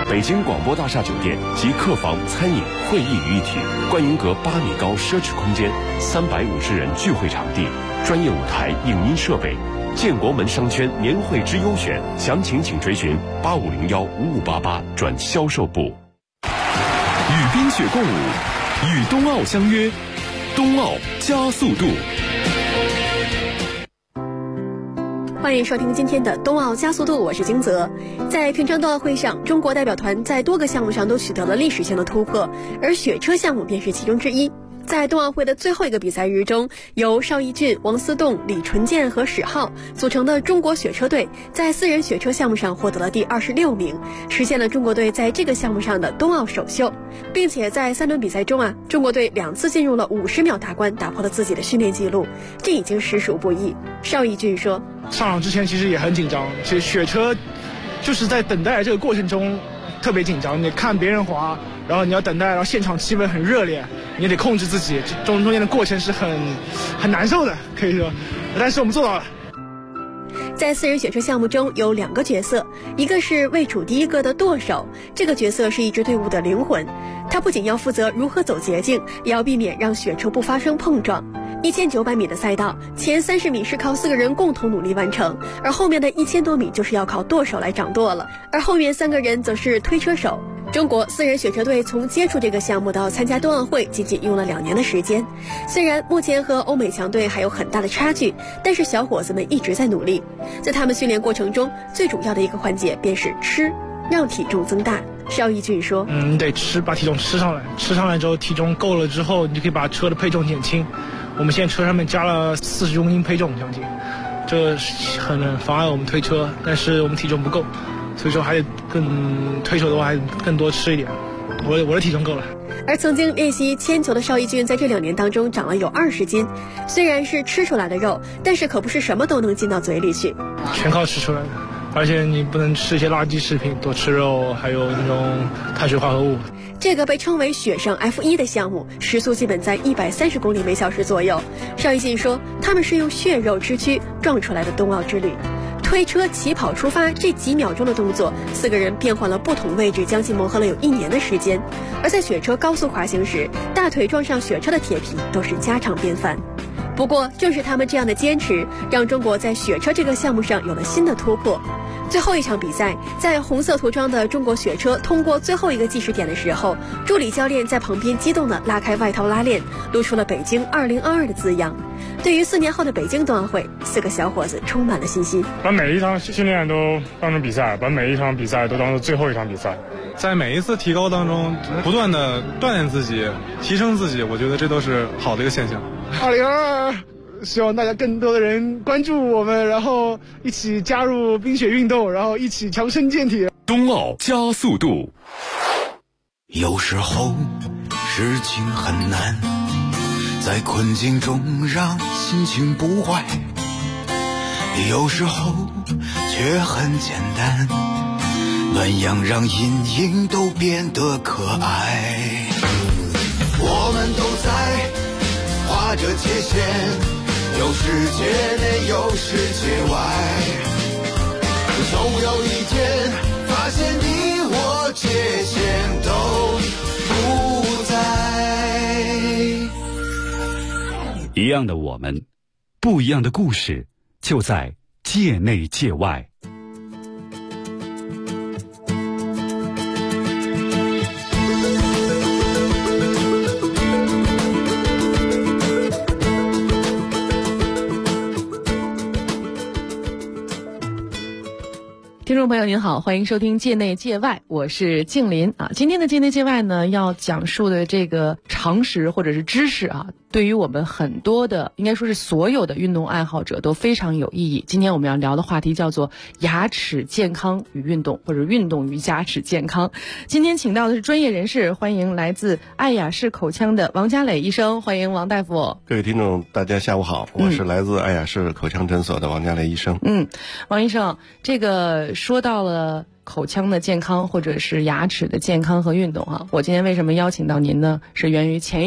北京广播大厦酒店集客房、餐饮、会议于一体，观云阁8米高奢侈空间，350人聚会场地，专业舞台、影音设备。建国门商圈年会之优选，详情请追询85015588转销售部。 与冰雪共舞，与冬奥相约，冬奥加速度。 欢迎收听今天的冬奥加速度，我是金泽。在平昌冬奥会上，中国代表团在多个项目上都取得了历史性的突破，而雪车项目便是其中之一。在冬奥会的最后一个比赛日中，由邵逸峻、王思栋、李纯建和史浩组成的中国雪车队在4人雪车项目上获得了第26名，实现了中国队在这个项目上的冬奥首秀，并且在3轮比赛中中国队2次进入了50秒大关，打破了自己的训练记录，这已经实属不易。邵逸峻说： 上场之前其实也很紧张，其实雪车就是在等待这个过程中特别紧张，你看别人滑，然后你要等待，然后现场气氛很热烈，你也得控制自己，中间的过程是很难受的，可以说，但是我们做到了。 在4人雪车项目中有2个角色，一个是位处第1个的舵手，这个角色是一支队伍的灵魂，他不仅要负责如何走捷径，也要避免让雪车不发生碰撞。1900米的赛道，前30米是靠4个人共同努力完成，而后面的1000多米就是要靠舵手来掌舵了，而后面3个人则是推车手。中国4人雪车队从接触这个项目到参加冬奥会仅仅用了2年的时间，虽然目前和欧美强队还有很大的差距，但是小伙子们一直在努力。在他们训练过程中，最主要的一个环节便是吃，让体重增大。邵逸峻说： 你得吃，把体重吃上来，吃上来之后体重够了之后，你就可以把车的配重减轻。我们现在车上面加了40公斤配重将近，这很妨碍我们推车，但是我们体重不够，所以说还得推手的话还更多吃一点。我的体重够了。 而曾经练习铅球的邵逸峻在这2年当中长了有20斤，虽然是吃出来的肉，但是可不是什么都能进到嘴里去， 全靠吃出来的。而且你不能吃一些垃圾食品，多吃肉，还有那种碳水化合物。 这个被称为雪上 F1 的项目，时速基本在130公里每小时左右。邵逸峻说，他们是用血肉之躯撞出来的冬奥之旅。推车起跑出发这几秒钟的动作，4个人变换了不同位置，将近磨合了有1年的时间。而在雪车高速滑行时，大腿撞上雪车的铁皮都是家常便饭。不过正是他们这样的坚持，让中国在雪车这个项目上有了新的突破。最后一场比赛，在红色涂装的中国雪车通过最后一个计时点的时候，助理教练在旁边激动地拉开外套拉链，露出了北京2022的字样。对于4年后的北京冬奥会，4个小伙子充满了信心， 把每一场训练都当成比赛，把每一场比赛都当成最后一场比赛， 在每一次提高当中不断的锻炼自己，提升自己，我觉得这都是好的一个现象。 2022希望大家更多的人关注我们，然后一起加入冰雪运动，然后一起强身健体。 冬奥加速度。 有时候事情很难，在困境中让心情不坏，有时候却很简单，暖阳让阴影都变得可爱。我们都在画着界限，有世界内有世界外，总有一天发现你我界限都不在。 一样的我们，不一样的故事，就在界内界外。 听众朋友您好，欢迎收听界内界外，我是静林啊。今天的界内界外呢，要讲述的这个常识或者是知识啊，对于我们很多的，应该说是所有的运动爱好者都非常有意义。今天我们要聊的话题叫做牙齿健康与运动，或者运动与牙齿健康。今天请到的是专业人士，欢迎来自爱雅士口腔的王家磊医生，欢迎王大夫。 各位听众大家下午好，我是来自爱雅士口腔诊所的王家磊医生。 王医生，这个说到了口腔的健康或者是牙齿的健康和运动我今天为什么邀请到您呢？是源于前一段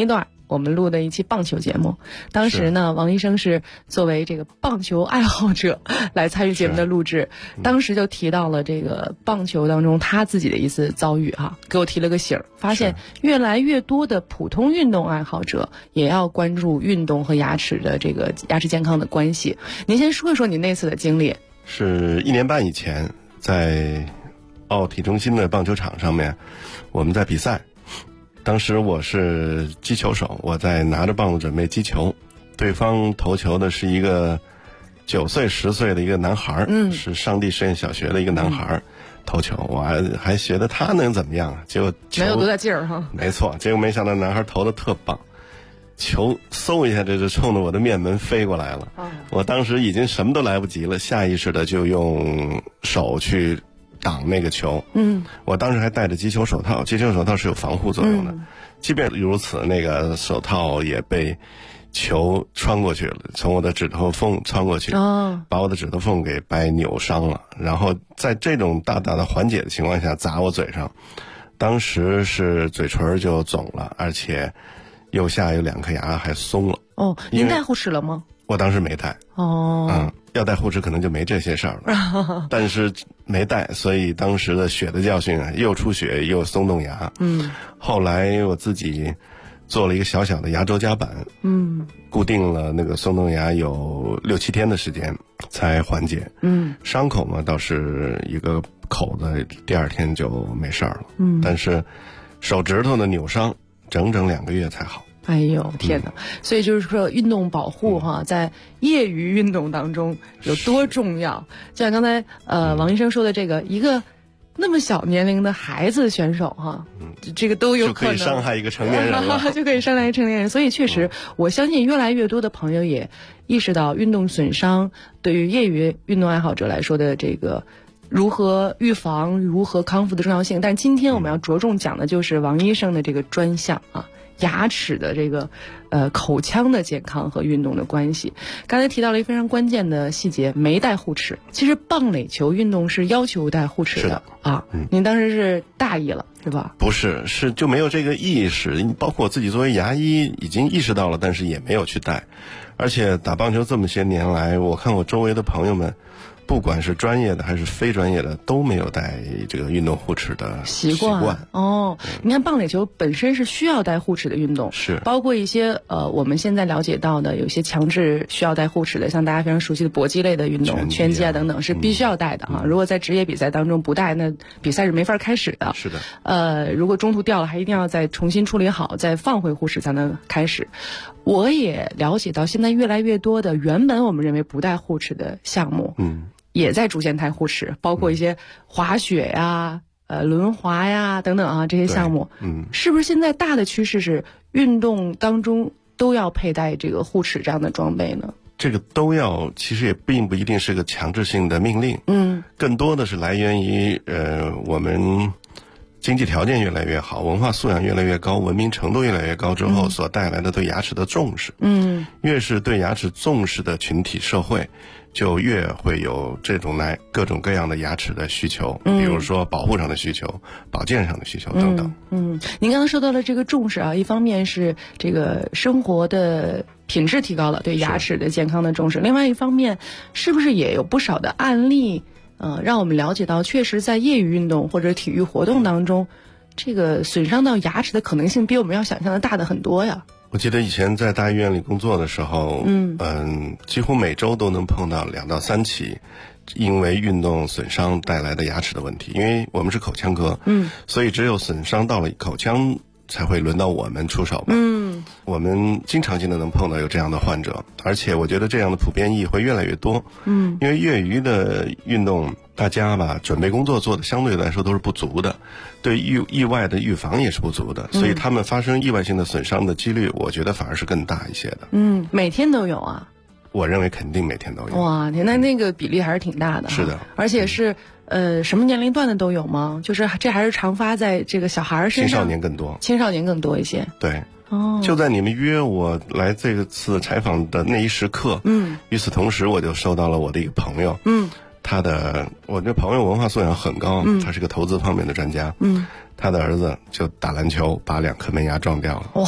我们录的一期棒球节目，当时呢，王医生是作为这个棒球爱好者来参与节目的录制，当时就提到了这个棒球当中他自己的一次遭遇给我提了个醒儿，发现越来越多的普通运动爱好者也要关注运动和牙齿的这个牙齿健康的关系。您先说一说你那次的经历。 是1年半以前，在奥体中心的棒球场上面，我们在比赛。当时我是击球手，我在拿着棒子准备击球，对方投球的是一个9岁10岁的一个男孩，是上帝实验小学的一个男孩，投球，我还觉得他能怎么样啊？结果没有多大劲儿哈。 没错，结果没想到男孩投的特棒，球嗖一下这就冲着我的面门飞过来了。我当时已经什么都来不及了，下意识的就用手去挡那个球。我当时还戴着击球手套，击球手套是有防护作用的。即便如此，那个手套也被球穿过去了，从我的指头缝穿过去，把我的指头缝给掰扭伤了。然后在这种大大的缓解的情况下砸我嘴上，当时是嘴唇就肿了，而且右下有2颗牙还松了。 您戴护齿了吗？ 我当时没戴。要戴护齿可能就没这些事儿了。但是没戴，所以当时的血的教训又出血又松动牙。后来我自己做了一个小小的牙周夹板，固定了那个松动牙有6、7天的时间才缓解。伤口嘛倒是一个口子，第2天就没事儿了。但是手指头的扭伤整整2个月才好。 哎呦天哪！所以就是说运动保护在业余运动当中有多重要。就像刚才王医生说的，这个一个那么小年龄的孩子选手这个都有可能就可以伤害一个成年人了。 就可以伤害一个成年人。所以确实我相信越来越多的朋友也意识到运动损伤对于业余运动爱好者来说的这个如何预防如何康复的重要性。但今天我们要着重讲的就是王医生的这个专项牙齿的这个口腔的健康和运动的关系。刚才提到了一个非常关键的细节，没戴护齿。其实棒垒球运动是要求戴护齿的您当时是大意了是吧？ 不是，是就没有这个意识。包括我自己作为牙医已经意识到了，但是也没有去戴。而且打棒球这么些年来，我看我周围的朋友们不管是专业的还是非专业的都没有戴这个运动护齿的习惯。 你看棒垒球本身是需要戴护齿的运动， 是包括一些我们现在了解到的有些强制需要戴护齿的，像大家非常熟悉的搏击类的运动，拳击等等是必须要戴的如果在职业比赛当中不戴，那比赛是没法开始的。 是的。 如果中途掉了，还一定要再重新处理好，再放回护齿才能开始。我也了解到现在越来越多的原本我们认为不戴护齿的项目也在逐渐戴护齿，包括一些滑雪呀、轮滑呀等等这些项目。是不是现在大的趋势是运动当中都要佩戴这个护齿这样的装备呢？ 这个都要，其实也并不一定是个强制性的命令。更多的是来源于我们经济条件越来越好，文化素养越来越高，文明程度越来越高之后所带来的对牙齿的重视。越是对牙齿重视的群体社会，就越会有这种各种各样的牙齿的需求，比如说保护上的需求、保健上的需求等等。 您刚刚说到了这个重视一方面是这个生活的品质提高了，对牙齿的健康的重视，另外一方面是不是也有不少的案例让我们了解到确实在业余运动或者体育活动当中，这个损伤到牙齿的可能性比我们要想象的大的很多呀。 我记得以前在大医院里工作的时候几乎每周都能碰到2到3起因为运动损伤带来的牙齿的问题。因为我们是口腔科所以只有损伤到了口腔才会轮到我们出手嘛。我们经常性的能碰到有这样的患者，而且我觉得这样的普遍意会越来越多。因为业余的运动大家准备工作做的相对来说都是不足的，对意外的预防也是不足的，所以他们发生意外性的损伤的几率我觉得反而是更大一些的。 每天都有啊？ 我认为肯定每天都有。 哇，那个比例还是挺大的。 是的。 而且是什么年龄段的都有吗？就是这还是常发在这个小孩身上？ 青少年更多。 青少年更多一些。 对。就在你们约我来这次采访的那一时刻与此同时我就收到了我的一个朋友我这朋友文化素养很高他是个投资方面的专家他的儿子就打篮球把2颗门牙撞掉了。 哇，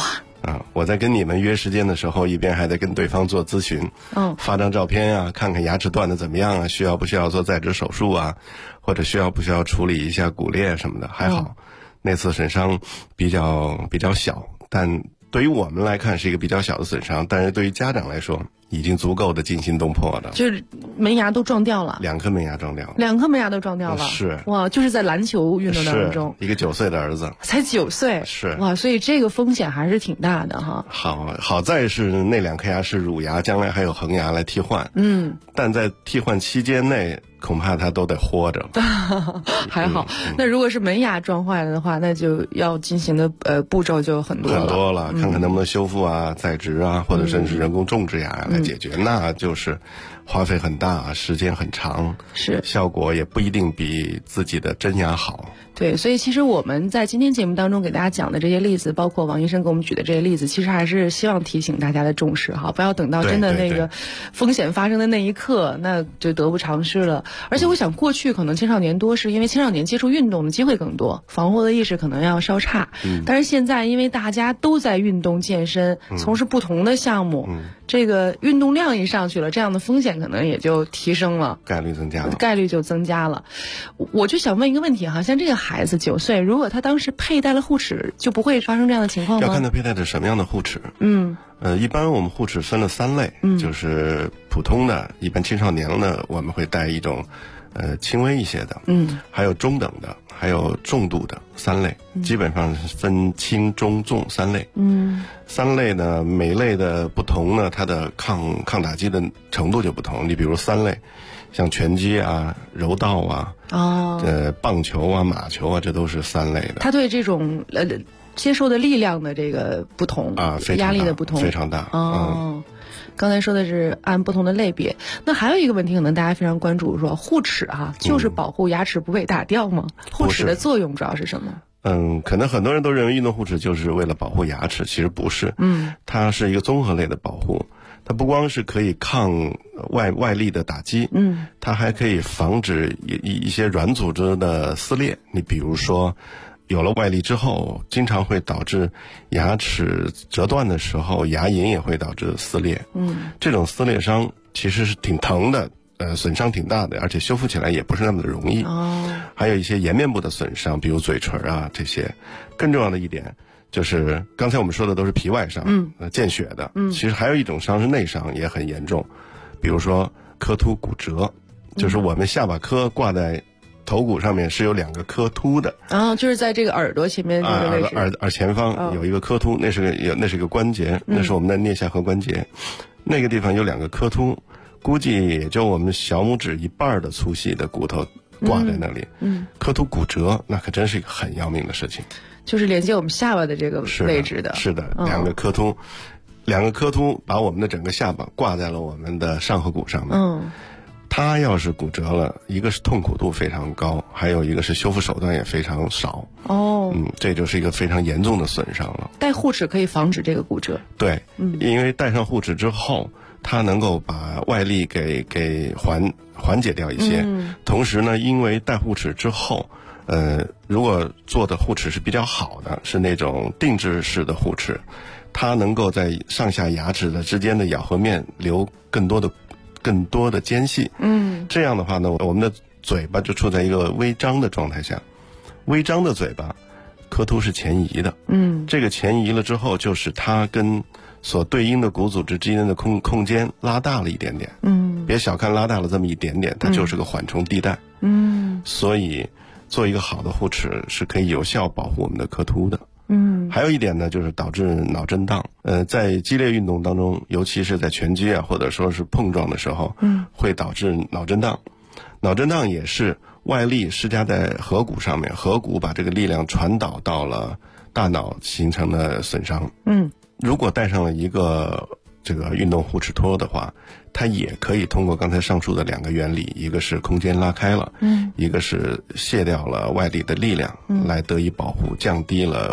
我在跟你们约时间的时候，一边还得跟对方做咨询，发张照片啊，看看牙齿断的怎么样啊，需要不需要做在植手术啊，或者需要不需要处理一下骨裂什么的。还好，那次损伤比较小，但对于我们来看是一个比较小的损伤，但是对于家长来说已经足够的惊心动魄了。 就是门牙都撞掉了 ，2颗门牙撞掉了 ，2颗门牙都撞掉了。 是哇，就是在篮球运动当中， 一个9岁的儿子， 才9岁， 是哇，所以这个风险还是挺大的哈。 好在是那2颗牙是乳牙，将来还有恒牙来替换。但在替换期间内，恐怕他都得活着。 还好，那如果是门牙撞坏了的话，那就要进行的步骤就很多了， 看看能不能修复啊、在植啊，或者甚至人工种植牙来解决，那就是花费很大，时间很长， 是效果也不一定比自己的真牙好。 对，所以其实我们在今天节目当中给大家讲的这些例子，包括王医生给我们举的这些例子，其实还是希望提醒大家的重视哈，不要等到真的那个风险发生的那一刻，那就得不偿失了。而且我想过去可能青少年多是因为青少年接触运动的机会更多，防护的意识可能要稍差，但是现在因为大家都在运动健身，从事不同的项目，这个运动量一上去了，这样的风险可能也就提升了，概率就增加了。我就想问一个问题哈，像这个孩子9岁，如果他当时佩戴了护齿，就不会发生这样的情况吗？ 要看他佩戴的什么样的护齿。一般我们护齿分了3类，就是普通的，一般青少年呢我们会戴一种轻微一些的，还有中等的，还有重度的3类，基本上是分轻中重3类。3类呢，每类的不同呢，它的抗打击的程度就不同。你比如3类，像拳击啊、柔道啊、棒球啊、马球啊，这都是3类的。 它对这种接受的力量的这个不同啊，压力的不同非常大。 刚才说的是按不同的类别，那还有一个问题，可能大家非常关注，说护齿就是保护牙齿不被打掉吗？护齿的作用主要是什么？ 可能很多人都认为运动护齿就是为了保护牙齿，其实不是。它是一个综合类的保护，它不光是可以抗外力的打击，它还可以防止一些软组织的撕裂。你比如说，有了外力之后，经常会导致牙齿折断的时候，牙龈也会导致撕裂。这种撕裂伤其实是挺疼的，损伤挺大的，而且修复起来也不是那么的容易。还有一些颜面部的损伤，比如嘴唇啊这些。更重要的一点就是刚才我们说的都是皮外伤，见血的。其实还有一种伤是内伤，也很严重，比如说颌突骨折，就是我们下巴颏挂在头骨上面是有2个颌突的， 就是在这个耳朵前面这个位置， 耳前方有一个颌突，那是一个关节，那是我们的颞下颌关节，那个地方有2个颌突，估计也就我们小拇指1半的粗细的骨头挂在那里。颌突骨折那可真是一个很要命的事情， 就是连接我们下巴的这个位置的。 是的，2个颌突把我们的整个下巴挂在了我们的上颌骨上面。它要是骨折了，一个是痛苦度非常高，还有一个是修复手段也非常少。这就是一个非常严重的损伤了。 戴护齿可以防止这个骨折。 对，因为戴上护齿之后，它能够把外力给缓解掉一些。同时呢，因为戴护齿之后，如果做的护齿是比较好的，是那种定制式的护齿，它能够在上下牙齿的之间的咬合面留更多的间隙。这样的话呢，我们的嘴巴就处在一个微张的状态下。微张的嘴巴，颌突是前移的。这个前移了之后，就是它跟所对应的骨组织之间的空间拉大了一点点。别小看拉大了这么一点点，它就是个缓冲地带。所以做一个好的护齿是可以有效保护我们的颌突的。还有一点呢，就是导致脑震荡。在激烈运动当中，尤其是在拳击啊，或者说是碰撞的时候，会导致脑震荡。脑震荡也是外力施加在颌骨上面，颌骨把这个力量传导到了大脑，形成的损伤。如果戴上了一个这个运动护齿托的话，它也可以通过刚才上述的2个原理，一个是空间拉开了，一个是卸掉了外力的力量，来得以保护，降低了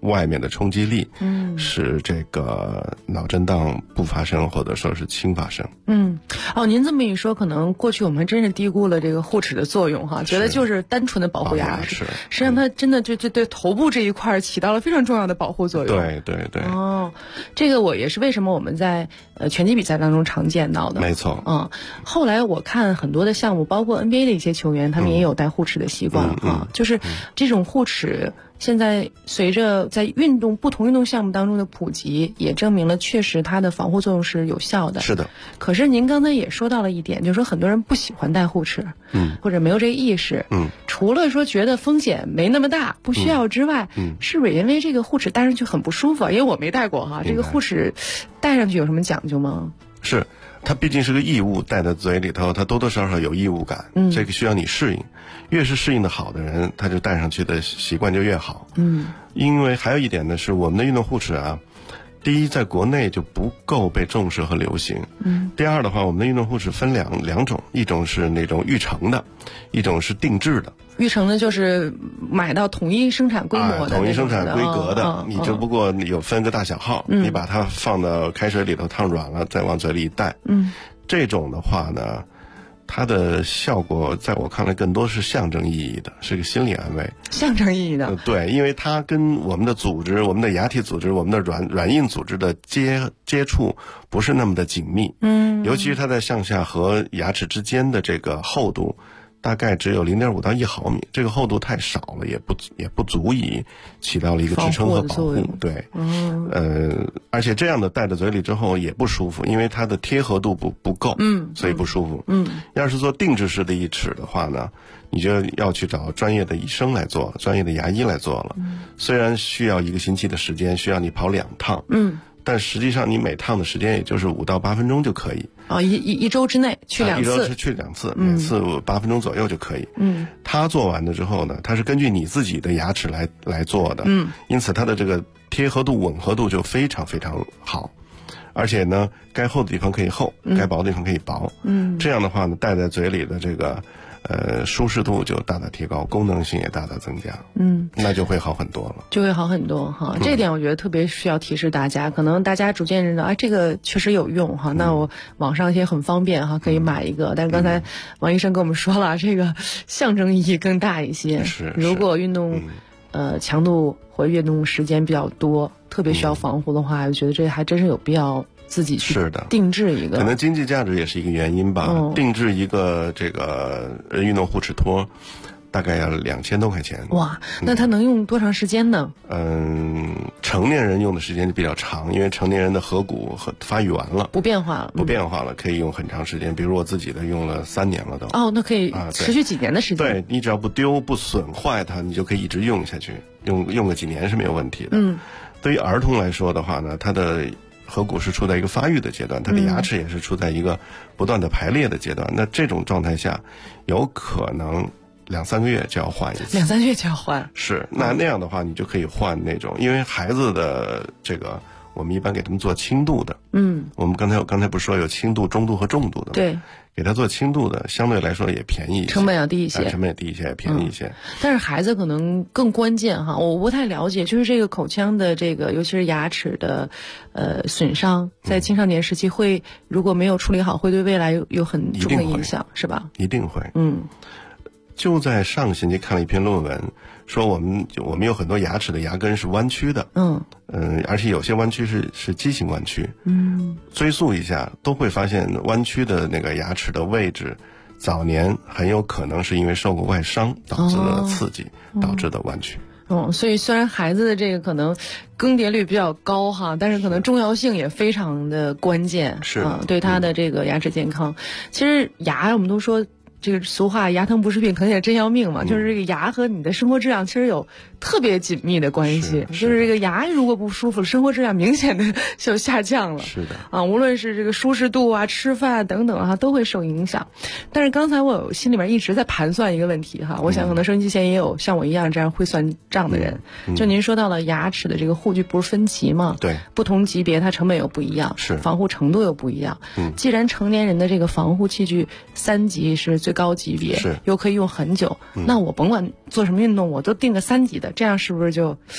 外面的冲击力，使这个脑震荡不发生或者说是轻发生。 您这么一说，可能过去我们真是低估了这个护齿的作用哈，觉得就是单纯的保护牙齿，实际上它真的就对头部这一块起到了非常重要的保护作用。 对对对。 这个我也是为什么我们在拳击比赛当中常见到的。 没错。 后来我看很多的项目，包括 NBA 的一些球员，他们也有戴护齿的习惯就是这种护齿。现在随着在不同运动项目当中的普及，也证明了确实它的防护作用是有效的。 是的。 可是您刚才也说到了一点，就是说很多人不喜欢戴护齿，或者没有这个意识，除了说觉得风险没那么大，不需要之外，是不是因为这个护齿戴上去很不舒服？因为我没戴过哈，这个护齿戴上去有什么讲究吗？ 是。它毕竟是个异物，戴在嘴里头，它多多少少有异物感，这个需要你适应。越是适应的好的人，他就戴上去的习惯就越好。因为还有一点呢，是我们的运动护齿啊，第一，在国内就不够被重视和流行。第二的话，我们的运动护齿分两种，一种是那种预成的，一种是定制的。 预成的就是买到统一生产规模的， 统一生产规格的，你只不过有分个大小号，你把它放到开水里头烫软了，再往嘴里一戴。这种的话呢，它的效果在我看来更多是象征意义的，是个心理安慰。 象征意义的。 对，因为它跟我们的组织、我们的牙体组织、我们的软硬组织的接触不是那么的紧密。尤其是它在上下和牙齿之间的这个厚度。大概只有0.5到1毫米，这个厚度太少了，也不足以起到了一个支撑和保护。对，而且这样的戴在嘴里之后也不舒服，因为它的贴合度不够，所以不舒服。要是做定制式的一齿的话呢，你就要去找专业的医生来做，专业的牙医来做了。虽然需要1个星期的时间，需要你跑2趟，但实际上你每趟的时间也就是5到8分钟就可以。 一周之内去2次， 一周去2次，每次8分钟左右就可以。它做完了之后呢，它是根据你自己的牙齿来做的，因此它的这个贴合度、吻合度就非常非常好。而且呢，该厚的地方可以厚，该薄的地方可以薄。这样的话呢，戴在嘴里的这个舒适度就大大提高，功能性也大大增加。那就会好很多了。 就会好很多哈。这点我觉得特别需要提示大家，可能大家逐渐认道，这个确实有用哈。那我网上也很方便哈，可以买一个。但是刚才王医生跟我们说了，这个象征意义更大一些。如果运动强度或运动时间比较多，特别需要防护的话，我觉得这还真是有必要自己去定制一个。 可能经济价值也是一个原因吧。定制一个这个运动护齿托大概要2000多块钱。 哇，那它能用多长时间呢？ 成年人用的时间就比较长，因为成年人的颌骨发育完了， 不变化了， 可以用很长时间。比如我自己的用了3年了都。 那可以持续几年的时间。 对，你只要不丢不损坏它，你就可以一直用下去，用个几年是没有问题的。对于儿童来说的话呢，他的颌骨是处在一个发育的阶段，他的牙齿也是处在一个不断的排列的阶段。那这种状态下，有可能2-3个月就要换一次。 2-3个月就要换。 是，那样的话，你就可以换那种，因为孩子的这个，我们一般给他们做轻度的。我们刚才不是说有轻度、中度和重度的吗？ 对。 给他做轻度的，相对来说也便宜一些， 成本要低一些， 也便宜一些。 但是孩子可能更关键哈，我不太了解，就是这个口腔的这个，尤其是牙齿的损伤，在青少年时期会如果没有处理好，会对未来有很重的影响，是吧？ 一定会。就在上个星期看了一篇论文，说我们有很多牙齿的牙根是弯曲的，而且有些弯曲是畸形弯曲，追溯一下都会发现弯曲的那个牙齿的位置，早年很有可能是因为受过外伤导致的刺激导致的弯曲。 所以虽然孩子的这个可能更迭率比较高哈，但是可能重要性也非常的关键， 是对他的这个牙齿健康。其实牙我们都说。这个俗话牙疼不是病，疼也真要命嘛，就是这个牙和你的生活质量其实有特别紧密的关系，就是这个牙如果不舒服了，生活质量明显的就下降了。 是的。 无论是这个舒适度啊、吃饭等等都会受影响。但是刚才我心里面一直在盘算一个问题哈，我想可能收音机前也有像我一样这样会算账的人。就您说到了牙齿的这个护具不是分级吗？ 对， 不同级别它成本又不一样， 是防护程度又不一样。既然成年人的这个防护器具3级是最高级别， 是又可以用很久，那我甭管做什么运动，我都定个3级的，这样是不是就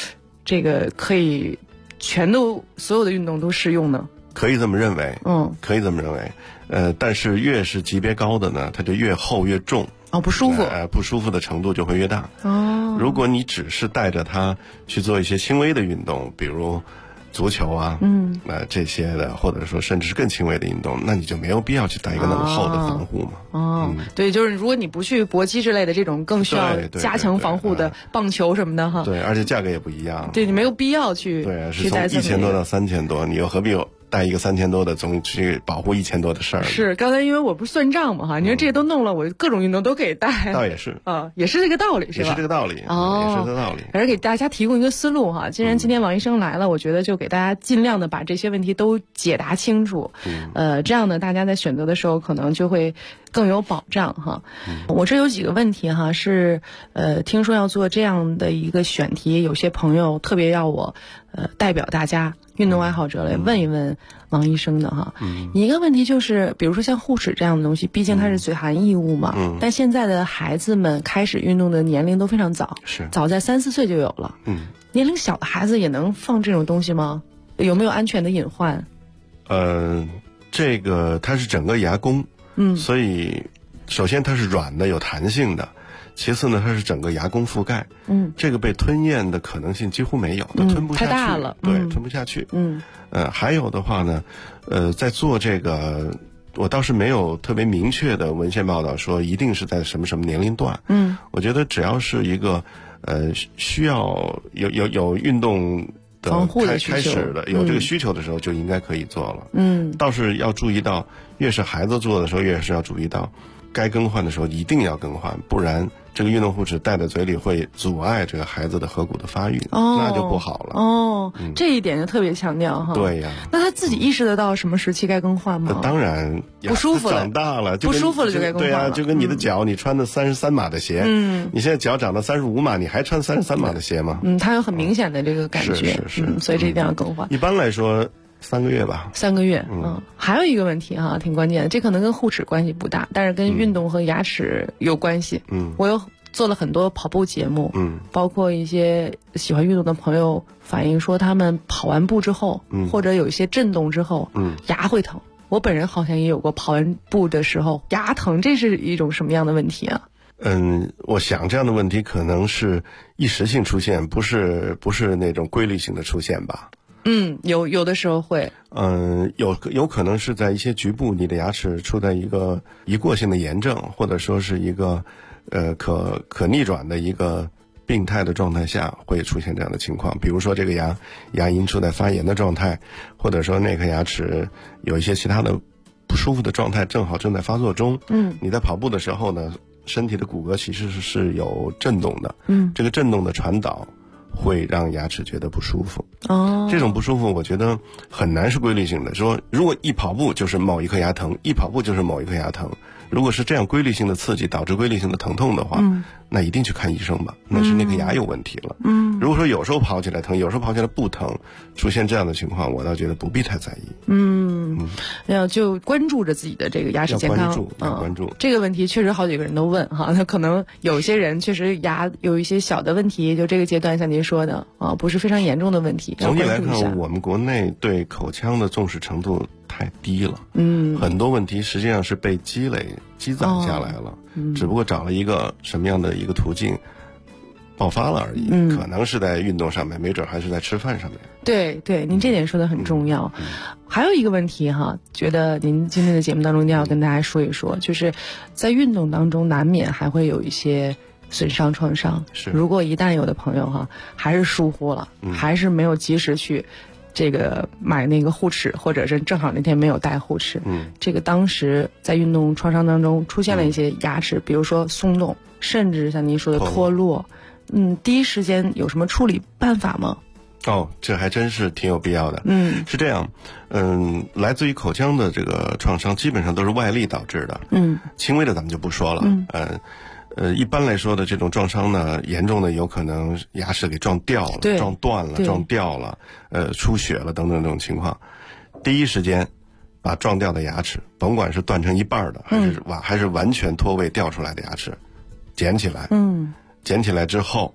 这个可以所有的运动都适用呢？ 可以这么认为，可以这么认为。但是越是级别高的呢，它就越厚越重。 不舒服。 不舒服的程度就会越大。如果你只是带着它去做一些轻微的运动，比如足球啊，这些的，或者说甚至是更轻微的运动，那你就没有必要去带一个那么厚的防护嘛。 对，就是如果你不去搏击之类的这种更需要加强防护的棒球什么的哈。 对，而且价格也不一样。 对，你没有必要去。 对，是从1000多到3000多，你又何必有带一个3000多的总去保护1000多的事儿？ 是，刚才因为我不是算账嘛哈，你说这些都弄了，我各种运动都可以带。 倒也是也是这个道理，是吧？ 也是这个道理。也是这个道理。 还是给大家提供一个思路哈。既然今天王医生来了，我觉得就给大家尽量的把这些问题都解答清楚。这样呢，大家在选择的时候可能就会更有保障哈。我这有几个问题哈，是听说要做这样的一个选题，有些朋友特别要我代表大家运动爱好者来问一问王医生的哈。一个问题就是，比如说像护齿这样的东西，毕竟它是嘴含异物嘛。但现在的孩子们开始运动的年龄都非常早，早在3、4岁就有了。年龄小的孩子也能放这种东西吗？有没有安全的隐患？ 这个它是整个牙弓，所以首先它是软的有弹性的，其次呢它是整个牙弓覆盖，这个被吞咽的可能性几乎没有，它吞不下去， 太大了， 对，吞不下去。还有的话呢，在做这个，我倒是没有特别明确的文献报道说一定是在什么什么年龄段。我觉得只要是一个需要有运动的开始的有这个需求的时候，就应该可以做了。倒是要注意到，越是孩子做的时候，越是要注意到，该更换的时候一定要更换，不然这个运动护齿戴在嘴里会阻碍这个孩子的颌骨的发育，那就不好了。 这一点就特别强调哈。 对呀。 那他自己意识得到什么时期该更换吗？ 当然， 不舒服了， 长大了， 不舒服了就该更换了。 对啊，就跟你的脚，你穿的33码的鞋，你现在脚长到35码，你还穿33码的鞋吗？ 它有很明显的这个感觉，所以这一定要更换。 一般来说3个月吧。 3个月。还有一个问题哈，挺关键的，这可能跟护齿关系不大，但是跟运动和牙齿有关系。我有做了很多跑步节目，包括一些喜欢运动的朋友反映说，他们跑完步之后，或者有一些震动之后，牙会疼。我本人好像也有过跑完步的时候牙疼，这是一种什么样的问题啊？ 我想这样的问题可能是一时性出现，不是那种规律性的出现吧。有的时候会。有可能是在一些局部，你的牙齿出在一个一过性的炎症，或者说是一个可逆转的一个病态的状态下，会出现这样的情况。比如说这个牙龈处在发炎的状态，或者说那颗牙齿有一些其他的不舒服的状态，正好正在发作中。你在跑步的时候呢，身体的骨骼其实是有震动的。这个震动的传导会让牙齿觉得不舒服。这种不舒服我觉得很难是规律性的，说如果一跑步就是某一颗牙疼，一跑步就是某一颗牙疼。如果是这样规律性的刺激导致规律性的疼痛的话，那一定去看医生吧，那是那个牙有问题了。如果说有时候跑起来疼，有时候跑起来不疼，出现这样的情况，我倒觉得不必太在意。 要就关注着自己的这个牙齿健康。 要关注。 这个问题确实好几个人都问哈，那可能有些人确实牙有一些小的问题，就这个阶段像您说的不是非常严重的问题。 总体来看，我们国内对口腔的重视程度太低了。很多问题实际上是被积攒下来了，只不过找了一个什么样的一个途径爆发了而已。可能是在运动上面，没准还是在吃饭上面。 对，您这点说的很重要。还有一个问题哈，觉得您今天的节目当中一定要跟大家说一说，就是在运动当中难免还会有一些损伤创伤。如果一旦有的朋友哈还是疏忽了，还是没有及时去这个买那个护齿，或者是正好那天没有带护齿，这个当时在运动创伤当中出现了一些牙齿，比如说松动，甚至像您说的脱落，第一时间有什么处理办法吗？ 这还真是挺有必要的。是这样，来自于口腔的这个创伤基本上都是外力导致的。轻微的咱们就不说了。一般来说的这种撞伤呢，严重的有可能牙齿给撞掉了、撞断了、撞掉了，出血了等等这种情况。第一时间把撞掉的牙齿，甭管是断成一半的，还是完全脱位掉出来的牙齿，捡起来。捡起来之后，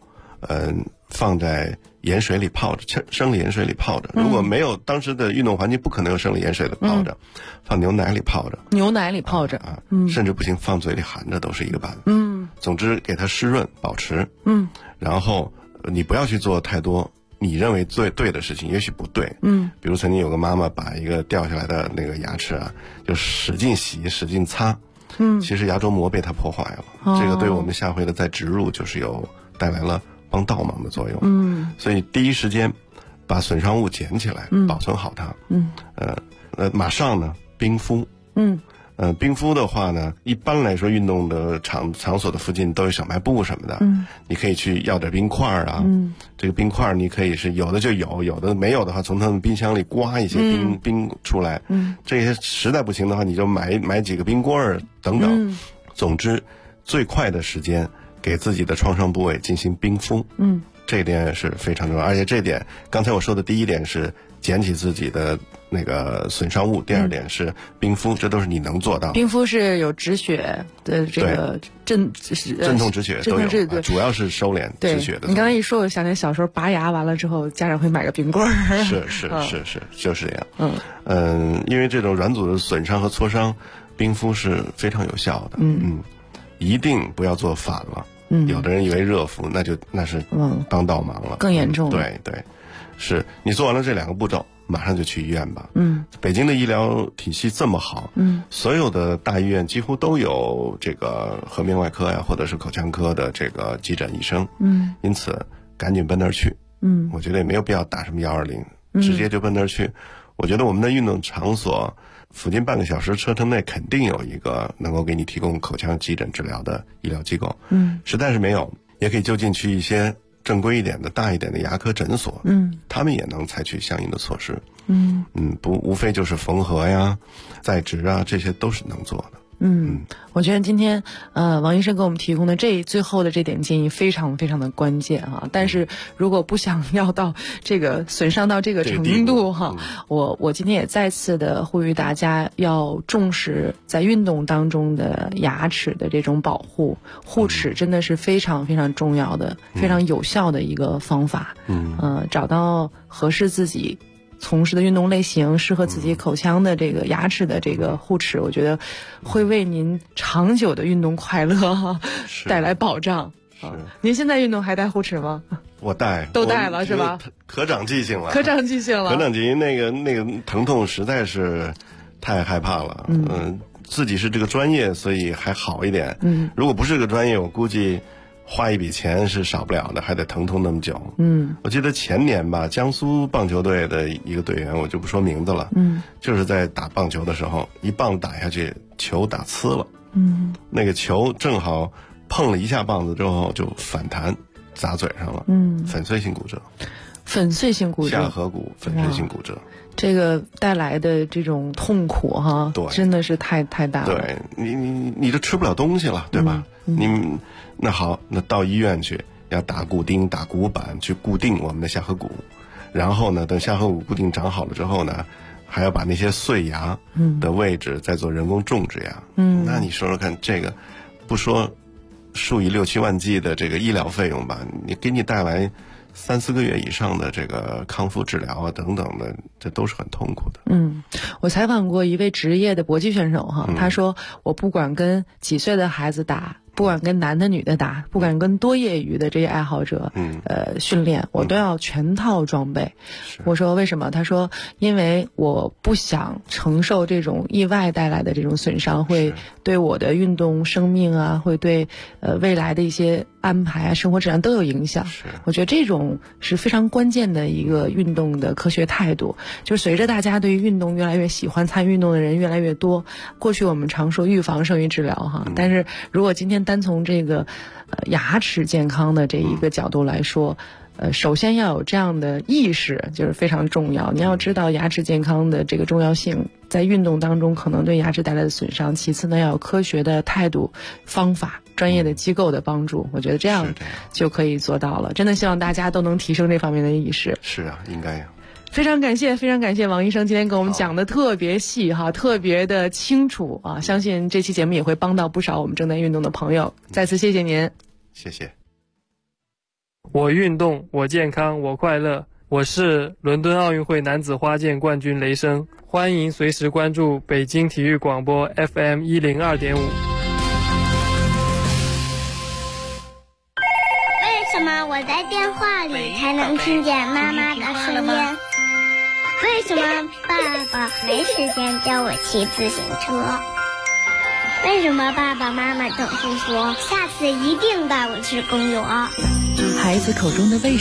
放在盐水里泡着，生理盐水里泡着。如果没有当时的运动环境，不可能有生理盐水的泡着，放牛奶里泡着。 牛奶里泡着甚至不行，放嘴里含着都是一个办法。总之给它湿润保持。然后你不要去做太多你认为对的事情，也许不对。比如曾经有个妈妈把一个掉下来的那个牙齿啊，就使劲洗使劲擦。其实牙周膜被它破坏了。这个对我们下回的再植入就是有带来了帮倒忙的作用。所以第一时间把损伤物捡起来，保存好它。马上呢冰敷。冰敷的话呢，一般来说运动的场所的附近都有小卖部什么的。你可以去要点冰块啊。这个冰块你可以是有的就有，有的没有的话，从他们冰箱里刮一些冰出来。这些实在不行的话，你就买几个冰棍儿等等。总之，最快的时间给自己的创伤部位进行冰敷。这一点是非常重要。而且这点，刚才我说的第一点是捡起自己的那个损伤物，第二点是冰敷，这都是你能做到。 冰敷是有止血的这个镇痛止血都有，主要是收敛止血的。 你刚才一说，我想起小时候拔牙完了之后，家长会买个冰棍儿。 是，就是这样。因为这种软组织损伤和挫伤，冰敷是非常有效的。一定不要做反了。有的人以为热敷那是帮倒忙了， 更严重了。 对，是你做完了这2个步骤，马上就去医院吧。北京的医疗体系这么好，所有的大医院几乎都有这个颌面外科呀，或者是口腔科的这个急诊医生。因此赶紧奔那儿去。我觉得也没有必要打什么120，直接就奔那儿去。我觉得我们的运动场所附近半个小时车程内肯定有一个能够给你提供口腔急诊治疗的医疗机构。实在是没有，也可以就近去一些正规一点的大一点的牙科诊所。他们也能采取相应的措施。无非就是缝合呀、在植啊，这些都是能做的。 我觉得今天王医生给我们提供的最后的这点建议非常非常的关键哈。但是如果不想要到这个损伤到这个程度哈，我今天也再次的呼吁大家要重视在运动当中的牙齿的这种保护，护齿真的是非常非常重要的、非常有效的一个方法。找到合适自己从事的运动类型，适合自己口腔的这个牙齿的这个护齿，我觉得会为您长久的运动快乐带来保障。您现在运动还戴护齿吗？ 我戴， 都戴了是吧？ 可长记性了， 可长记性了。 可长记性，那个疼痛实在是太害怕了。自己是这个专业，所以还好一点。如果不是个专业，我估计花一笔钱是少不了的，还得疼痛那么久。我记得前年吧，江苏棒球队的一个队员，我就不说名字了。就是在打棒球的时候，一棒打下去，球打呲了。那个球正好碰了一下棒子之后就反弹，砸嘴上了。粉碎性骨折。 粉碎性骨折， 下颌骨粉碎性骨折。 这个带来的这种痛苦哈， 对， 真的是太大了。 对，你就吃不了东西了，对吧？那好，那到医院去，要打骨钉、打骨板去固定我们的下颌骨，然后呢，等下颌骨固定长好了之后呢，还要把那些碎牙的位置再做人工种植牙。那你说说看，这个不说数以6、7万计的这个医疗费用吧，你给你带来3、4个月以上的这个康复治疗啊等等的，这都是很痛苦的。 我采访过一位职业的搏击选手哈，他说我不管跟几岁的孩子打，不管跟男的女的打，不管跟多业余的这些爱好者训练，我都要全套装备。我说为什么？他说因为我不想承受这种意外带来的这种损伤，会对我的运动生命啊，会对未来的一些安排啊、生活质量都有影响。我觉得这种是非常关键的一个运动的科学态度。就是随着大家对于运动越来越喜欢，参与运动的人越来越多，过去我们常说预防胜于治疗哈，但是如果今天单从这个牙齿健康的这一个角度来说，首先要有这样的意识，就是非常重要。你要知道牙齿健康的这个重要性，在运动当中可能对牙齿带来的损伤。其次呢，要有科学的态度、方法、专业的机构的帮助。我觉得这样就可以做到了。真的希望大家都能提升这方面的意识。 是啊，应该呀。 非常感谢王医生今天给我们讲的特别细哈，特别的清楚啊！相信这期节目也会帮到不少我们正在运动的朋友。再次谢谢您， 谢谢。 我运动，我健康，我快乐。我是伦敦奥运会男子花剑冠军雷声，欢迎随时关注北京体育广播 FM 102.5。 为什么我在电话里才能听见妈妈的声音？为什么爸爸没时间教我骑自行车？为什么爸爸妈妈总是说下次一定带我去公园？ 孩子口中的为什么